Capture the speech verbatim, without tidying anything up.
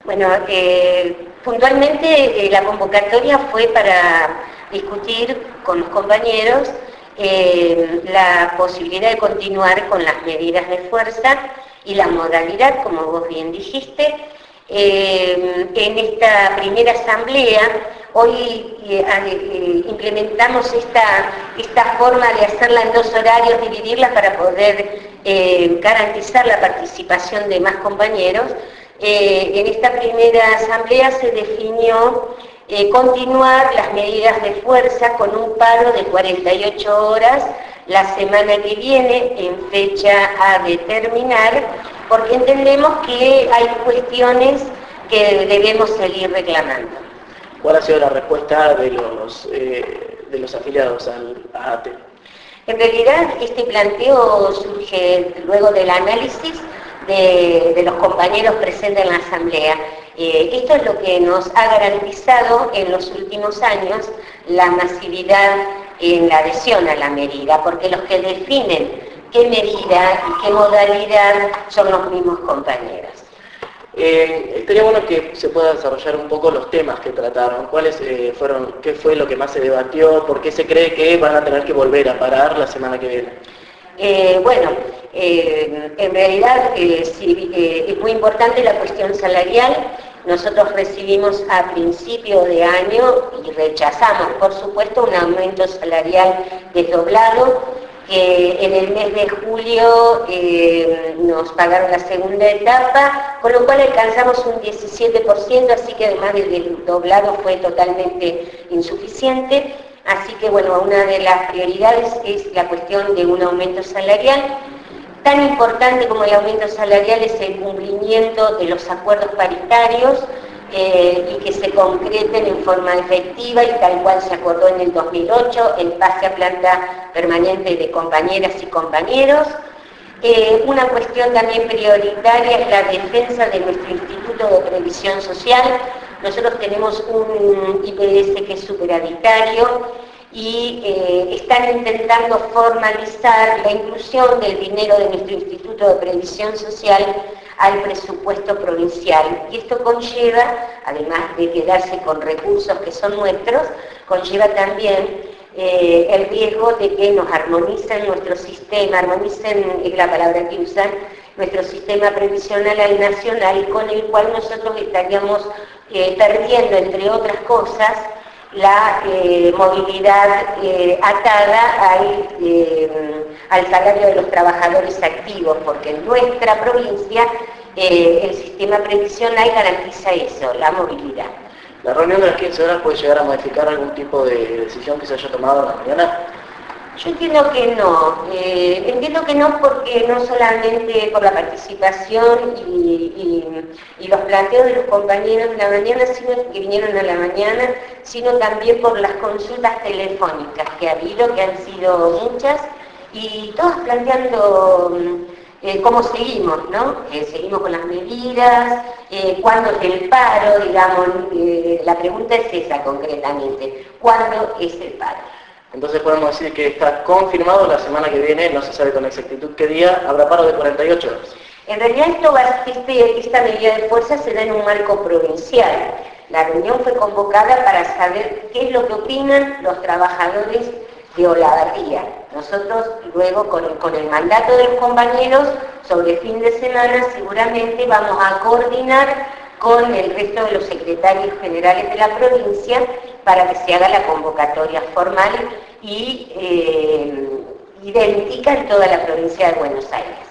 Bueno, eh, puntualmente eh, la convocatoria fue para discutir con los compañeros eh, la posibilidad de continuar con las medidas de fuerza y la modalidad, como vos bien dijiste. Eh, en esta primera asamblea, hoy eh, eh, implementamos esta, esta forma de hacerla en dos horarios, dividirla para poder eh, garantizar la participación de más compañeros. Eh, en esta primera asamblea se definió eh, continuar las medidas de fuerza con un paro de cuarenta y ocho horas la semana que viene en fecha a determinar, porque entendemos que hay cuestiones que debemos seguir reclamando. ¿Cuál ha sido la respuesta de los, eh, de los afiliados al, a A T E? En realidad este planteo surge luego del análisis de, de los compañeros presentes en la asamblea. Eh, esto es lo que nos ha garantizado en los últimos años la masividad en la adhesión a la medida, porque los que definen qué medida y qué modalidad son los mismos compañeros. Eh, estaría bueno que se pueda desarrollar un poco los temas que trataron, cuáles eh, fueron, qué fue lo que más se debatió, por qué se cree que van a tener que volver a parar la semana que viene. Eh, bueno, eh, en realidad eh, sí, eh, es muy importante la cuestión salarial. Nosotros recibimos a principio de año y rechazamos, por supuesto, un aumento salarial desdoblado. Que en el mes de julio eh, nos pagaron la segunda etapa, con lo cual alcanzamos un diecisiete por ciento, así que además del doblado fue totalmente insuficiente. Así que bueno, una de las prioridades es la cuestión de un aumento salarial. Tan importante como el aumento salarial es el cumplimiento de los acuerdos paritarios, Eh, y que se concreten en forma efectiva y tal cual se acordó en el dos mil ocho, el pase a planta permanente de compañeras y compañeros. Eh, una cuestión también prioritaria es la defensa de nuestro Instituto de Previsión Social. Nosotros tenemos un I P S que es superavitario y eh, están intentando formalizar la inclusión del dinero de nuestro Instituto de Previsión Social al presupuesto provincial. Y esto conlleva, además de quedarse con recursos que son nuestros, conlleva también eh, el riesgo de que nos armonicen nuestro sistema, armonicen es la palabra que usan, nuestro sistema previsional al nacional, con el cual nosotros estaríamos eh, perdiendo, entre otras cosas, la eh, movilidad eh, atada al, eh, al salario de los trabajadores activos, porque en nuestra provincia eh, el sistema previsional garantiza eso, la movilidad. ¿La reunión de las quince horas puede llegar a modificar algún tipo de decisión que se haya tomado en la mañana? Yo entiendo que no, eh, entiendo que no porque no solamente por la participación y, y, y los planteos de los compañeros de la mañana, sino que vinieron a la mañana, sino también por las consultas telefónicas que ha habido, que han sido muchas, y todas planteando eh, cómo seguimos, ¿no? Eh, seguimos con las medidas, eh, cuándo es el paro, digamos, eh, la pregunta es esa concretamente, ¿cuándo es el paro? Entonces podemos decir que está confirmado la semana que viene, no se sabe con exactitud qué día, habrá paro de cuarenta y ocho horas. En realidad esto va, este, esta medida de fuerza se da en un marco provincial. La reunión fue convocada para saber qué es lo que opinan los trabajadores de Olavarría. Nosotros luego con el, con el mandato de los compañeros sobre fin de semana seguramente vamos a coordinar con el resto de los secretarios generales de la provincia para que se haga la convocatoria formal y eh, idéntica en toda la provincia de Buenos Aires.